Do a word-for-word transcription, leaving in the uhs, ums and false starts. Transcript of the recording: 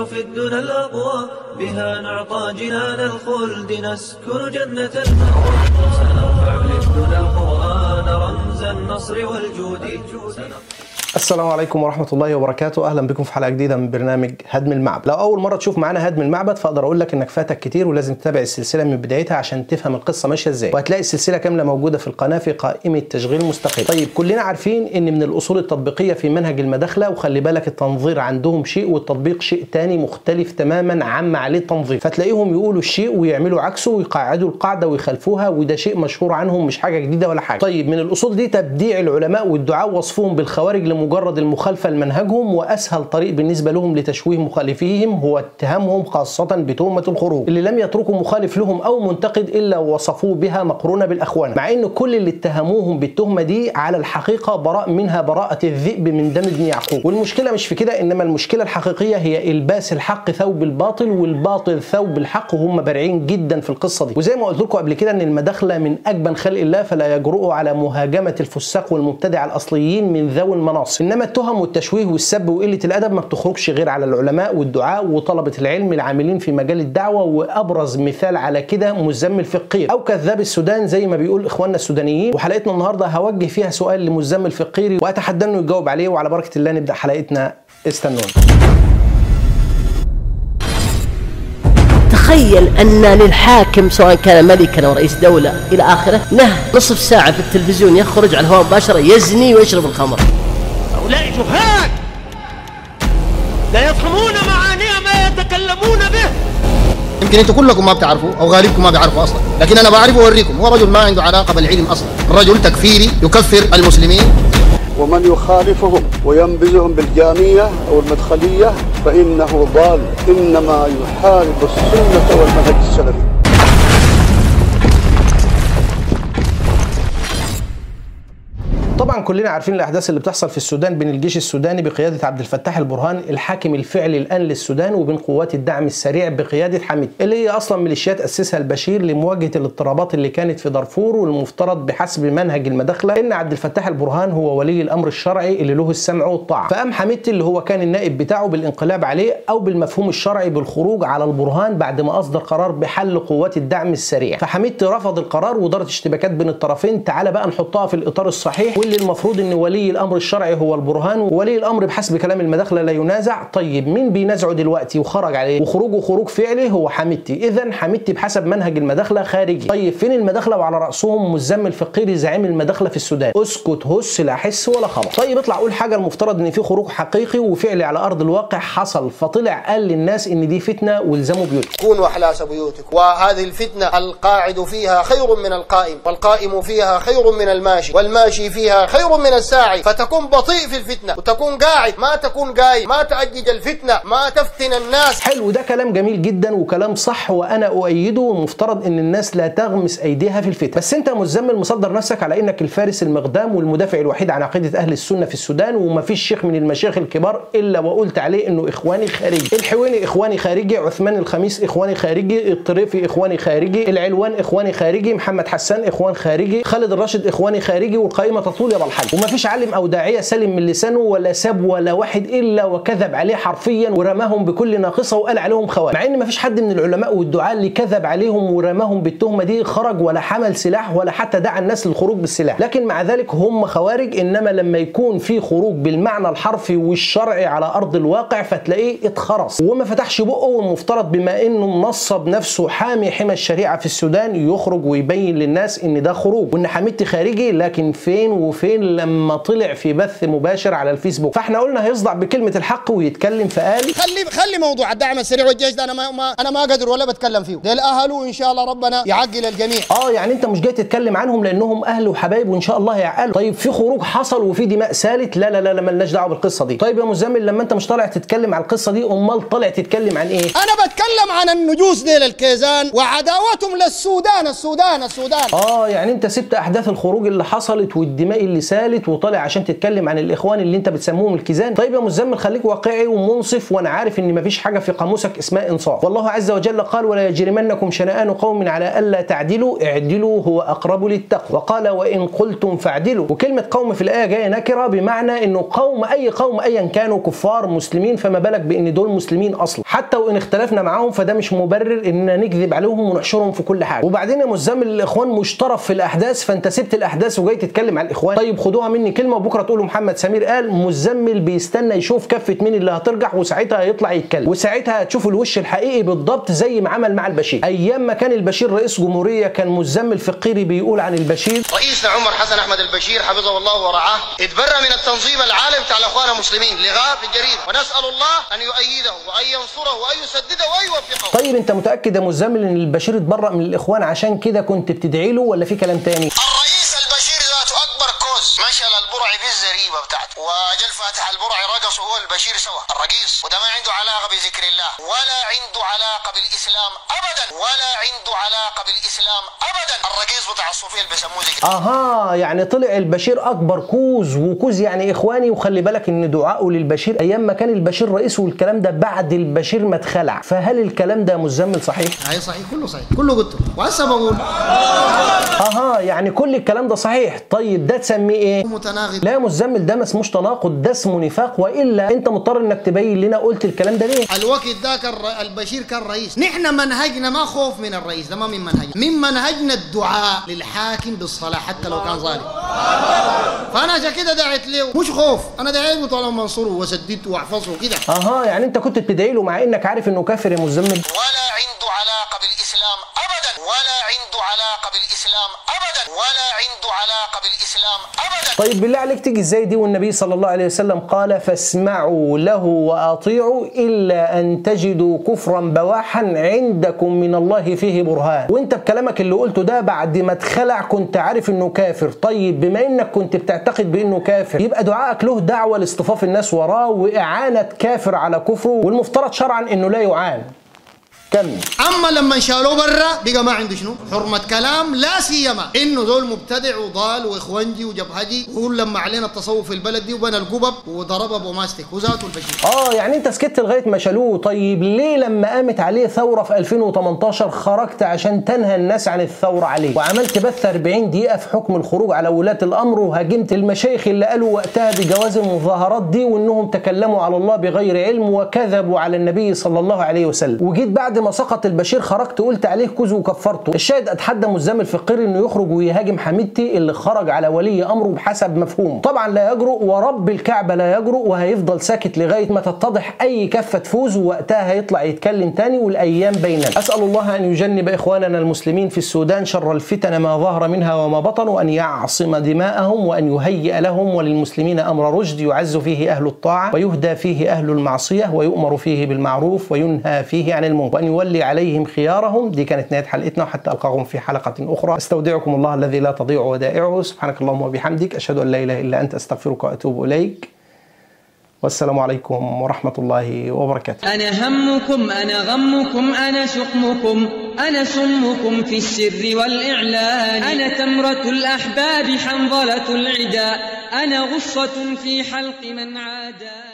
في الدنيا الأقوى، بها نعطى جنان الخلد نسكن جنة المأوى. سنرفع للدنيا القرآن رمز النصر والجود. السلام عليكم ورحمة الله وبركاته. أهلا بكم في حلقة جديدة من برنامج هدم المعبد. لو أول مرة تشوف معانا هدم المعبد فأقدر أقول لك إنك فاتك كتير، ولازم تتابع السلسلة من بدايتها عشان تفهم القصة ماشية إزاي، وهتلاقي السلسلة كاملة موجودة في القناة في قائمة تشغيل مستقل. طيب كلنا عارفين إن من الأصول التطبيقية في منهج المداخلة، وخلي بالك التنظير عندهم شيء والتطبيق شيء تاني مختلف تماما عما عليه التنظير، فتلاقيهم يقولوا الشيء ويعملوا عكسه ويقعدوا القاعدة ويخالفوها، وده شيء مشهور عنهم مش حاجة جديدة ولا حاجة. طيب من الأصول دي تبديع العلماء والدعاء وصفهم بالخوارج لمجرد المخالفة لمنهجهم، واسهل طريق بالنسبه لهم لتشويه مخالفيهم هو اتهامهم خاصه بتهمه الخروج، اللي لم يتركوا مخالف لهم او منتقد الا وصفوه بها مقرونه بالاخوان، مع ان كل اللي اتهموهم بالتهمه دي على الحقيقه براء منها براءه الذئب من دم ابن يعقوب. والمشكله مش في كده، انما المشكله الحقيقيه هي الباس الحق ثوب الباطل والباطل ثوب الحق، وهم بارعين جدا في القصه دي. وزي ما قلت لكم قبل كده ان المداخله من اجبن خلق الله، فلا يجرؤوا على مهاجمه الفساق والمبتدع الاصليين من ذوي المناصب، انما التهم والتشويه والسب وقله الادب ما بتخرجش غير على العلماء والدعاء وطلبه العلم العاملين في مجال الدعوه. وابرز مثال على كده مزمل فقير او كذاب السودان زي ما بيقول اخواننا السودانيين. وحلقتنا النهارده هوجه فيها سؤال لمزمل فقيري واتحدى انه يجاوب عليه، وعلى بركه الله نبدا حلقتنا. استنونا. تخيل أن للحاكم سواء كان ملكا أو رئيس دولة إلى آخره له نصف ساعة في التلفزيون يخرج على الهواء مباشرة يزني ويشرب الخمر. هؤلاء جهال لا يفهمون معاني ما يتكلمون به. يمكن انتم كلكم ما بتعرفوا او غالبكم ما بيعرفوا اصلا، لكن انا بعرفه واوريكم. هو رجل ما عنده علاقه بالعلم اصلا، الرجل تكفيري يكفر المسلمين، ومن يخالفهم وينبذهم بالجامية أو المدخلية فإنه ضال، إنما يحارب السنة والمنهج السلفي. طبعا كلنا عارفين الاحداث اللي بتحصل في السودان بين الجيش السوداني بقياده عبد الفتاح البرهان الحاكم الفعلي الان للسودان، وبين قوات الدعم السريع بقياده حميد، اللي هي اصلا ميليشيات اسسها البشير لمواجهه الاضطرابات اللي كانت في دارفور. والمفترض بحسب منهج المداخله ان عبد الفتاح البرهان هو ولي الامر الشرعي اللي له السمع والطاعه، فقام حميد اللي هو كان النائب بتاعه بالانقلاب عليه، او بالمفهوم الشرعي بالخروج على البرهان بعد ما اصدر قرار بحل قوات الدعم السريع. فحميد رفض القرار ودارت اشتباكات بين الطرفين. تعال بقى نحطها في الاطار الصحيح، واللي المفروض ان ولي الامر الشرعي هو البرهان، وولي الامر بحسب كلام المداخله لا ينازع. طيب مين بينازعه دلوقتي وخرج عليه وخروجه خروج فعلي؟ هو حميدتي. اذا حميدتي بحسب منهج المداخله خارجي. طيب فين المداخله وعلى راسهم مزمل فقيري زعيم المداخله في السودان؟ اسكت هس لا حس ولا خبر. طيب اطلع قول حاجه. المفترض ان في خروج حقيقي وفعلي على ارض الواقع حصل، فطلع قال للناس ان دي فتنه والزموا بيوتكم. كونوا احلاس بيوتكم، وهذه الفتنه القاعد فيها خير من القائم، والقائم فيها خير من الماشي، والماشي فيها خير من الساعي، فتكون بطيء في الفتنه وتكون قاعد، ما تكون قايم، ما تأجج الفتنه، ما تفتن الناس. حلو، ده كلام جميل جدا وكلام صح وانا اؤيده، ومفترض ان الناس لا تغمس ايديها في الفتن. بس انت مزمل مصدر نفسك على انك الفارس المقدام والمدافع الوحيد عن عقيده اهل السنه في السودان، ومفيش شيخ من المشايخ الكبار الا وقلت عليه انه اخواني خارجي. الحويني اخواني خارجي، عثمان الخميس اخواني خارجي، الطريفي اخواني خارجي، العلوان اخواني خارجي، محمد حسان اخوان خارجي، خالد الراشد اخواني خارجي، والقائمه تطول يا بالحاج. ومفيش عالم او داعيه سلم من لسانه ولا ساب ولا واحد الا وكذب عليه حرفيا ورماهم بكل ناقصه وقال عليهم خوارج، مع ان مفيش حد من العلماء والدعاء اللي كذب عليهم ورماهم بالتهمه دي خرج ولا حمل سلاح ولا حتى دعا الناس للخروج بالسلاح. لكن مع ذلك هم خوارج. انما لما يكون في خروج بالمعنى الحرفي والشرعي على ارض الواقع فتلاقيه اتخرس وما فتحش بقه. والمفترض بما انه منصب نفسه حامي حمى الشريعه في السودان يخرج ويبين للناس ان ده خروج وان حميدتي خارجي. لكن فين وفين لما طلع في بث مباشر على الفيسبوك. فاحنا قلنا هيصدع بكلمه الحق ويتكلم، فقال خلي خلي موضوع الدعم السريع والجيش ده انا ما, ما انا ما قادر ولا بتكلم فيه. ده الاهل وان شاء الله ربنا يعقل الجميع. اه يعني انت مش جاي تتكلم عنهم لانهم اهل وحبايب وان شاء الله هيعقلوا. طيب في خروج حصل وفي دماء سالت، لا لا لا, لا مالناش دعوه بالقصه دي. طيب يا مزمل لما انت مش طالع تتكلم عن القصه دي امال طالع تتكلم عن ايه؟ انا بتكلم عن النجوس ديل الكيزان وعداوتهم للسودان. السودان السودان اه يعني انت سبت احداث الخروج اللي حصلت والدماء اللي سالت وطالع عشان تتكلم عن الاخوان اللي انت بتسموهم الكيزان؟ طيب يا مزمل خليك واقعي ومنصف، وانا عارف ان مفيش حاجه في قاموسك اسمها انصاف. والله عز وجل قال ولا يجرمنكم شنآن قوم على الا تعدلوا اعدلوا هو اقرب للتقوى، وقال وان قلتم فاعدلوا. وكلمه قوم في الايه جايه نكره بمعنى انه قوم اي قوم ايا كانوا كفار مسلمين، فما بالك بان دول مسلمين اصلا. حتى وان اختلفنا معاهم فده مش مبرر اننا نكذب عليهم ونحشرهم في كل حاجه. وبعدين يا مزمل الاخوان مشترف في الاحداث، فانت سبت الاحداث وجاي تتكلم عن الاخوان. طيب خدوها مني كلمه وبكره تقولوا محمد سمير قال. مزمل بيستنى يشوف كفه مين اللي هترجح وساعتها هيطلع يتكلم، وساعتها هتشوفوا الوش الحقيقي بالضبط زي ما عمل مع البشير. ايام ما كان البشير رئيس جمهوريه كان مزمل فقيري بيقول عن البشير رئيسنا عمر حسن احمد البشير حفظه الله ورعاه اتبرى من التنظيم العالمي بتاع الاخوان المسلمين لغاء في الجريده، ونسال الله ان يؤيده وان ينصره وان يسدده وان يوفقه. طيب انت متاكد يا مزمل ان البشير اتبرأ من الاخوان عشان كده كنت بتدعي له ولا في كلام تاني؟ الرئيس البشير ذاته اكبر كوز مشى للبرعي في الزريبه بتاعته، وجل فاتح البرعي رقص هو البشير سوا الرقيص، وده ما عنده علاقه بذكر الله ولا عنده علاقه بالاسلام ابدا، ولا عنده علاقه بالاسلام ابدا. الرقيص بتاع الصوفيه اللي بيسموه ذكر. اها يعني طلع البشير اكبر كوز، وكوز يعني اخواني. وخلي بالك ان دعائه للبشير ايام ما كان البشير رئيس، والكلام ده بعد البشير ما اتخلع. فهل الكلام ده مزمل صحيح؟ اي صحيح، كله صحيح، كله قلته وهسه بقول. اها يعني كل الكلام ده صحيح. طيب ده تسميه ايه؟ متناقض. لا يا مزمل ده ما اسموش تناقض، ده اسمه نفاق، والا انت مضطر انك تبين لنا قلت الكلام ده ليه؟ الوقت ذاك البشير كان رئيس، نحن منهجنا ما خوف من الرئيس، ده ما من منهجنا، من منهجنا الدعاء للحاكم بالصلاه حتى لو كان ظالم. فانا عشان كده دعيت له، مش خوف، انا دعيت له طالما منصوره وسددته واحفظه كده. اها يعني انت كنت بتدعي له مع انك عارف انه كافر يا مزمل؟ ولا عنده علاقه بالاسلام ابدا، ولا عنده علاقه بالاسلام ابدا، ولا عنده علاقه بالاسلام ابدا. طيب بالله عليك تيجي ازاي دي والنبي صلى الله عليه وسلم قال فاسمعوا له واطيعوا الا ان تجدوا كفرا بواحا عندكم من الله فيه برهان. وانت بكلامك اللي قلته ده بعد ما اتخلع كنت عارف انه كافر. طيب بما انك كنت بتعتقد بانه كافر يبقى دعائك له دعوه لاصطفاف الناس وراه واعانه كافر على كفره، والمفترض شرعا انه لا يعان. كمل. اما لما شالوه برا بقى ما عنده شنو؟ حرمه كلام، لا سيما انه دول مبتدع وضال واخوانجي وجبهجي، وهو لما علينا التصوف في البلد دي وبنى القبب وضربها بوماستيك وذاته البشير. اه يعني انت سكت لغايه ما شالوه. طيب ليه لما قامت عليه ثوره في ألفين وتمنتاشر خرجت عشان تنهى الناس عن الثوره عليه، وعملت بث أربعين دقيقه في حكم الخروج على ولاة الامر، وهاجمت المشايخ اللي قالوا وقتها بجواز المظاهرات دي وانهم تكلموا على الله بغير علم وكذبوا على النبي صلى الله عليه وسلم، وجيت بعد ما سقط البشير خرجت قلت عليه كوز وكفرته. الشاهد اتحدى مزمل فقيري انه يخرج ويهاجم حميدتي اللي خرج على ولي امره بحسب مفهوم. طبعا لا يجرؤ ورب الكعبه لا يجرؤ، وهيفضل ساكت لغايه ما تتضح اي كفه تفوز، ووقتها هيطلع يتكلم تاني والايام بيننا. اسال الله ان يجنب اخواننا المسلمين في السودان شر الفتن ما ظهر منها وما بطن، وان يعصم دماءهم، وان يهيئ لهم وللمسلمين امر رشد يعز فيه اهل الطاعه ويهدى فيه اهل المعصيه ويؤمر فيه بالمعروف وينهى فيه عن المنكر، وان يولي عليهم خيارهم. دي كانت نهايه حلقتنا، وحتى القاكم في حلقه اخرى. استودعكم الله الذي لا تضيع ودائعه. سبحانك اللهم وبحمدك اشهد ان لا اله الا انت استغفرك واتوب اليك. والسلام عليكم ورحمه الله وبركاته. انا همكم انا غمكم انا سقمكم انا سمكم في السر والاعلان، انا تمره الاحباب حنظله العدا، انا غصه في حلق من عادى.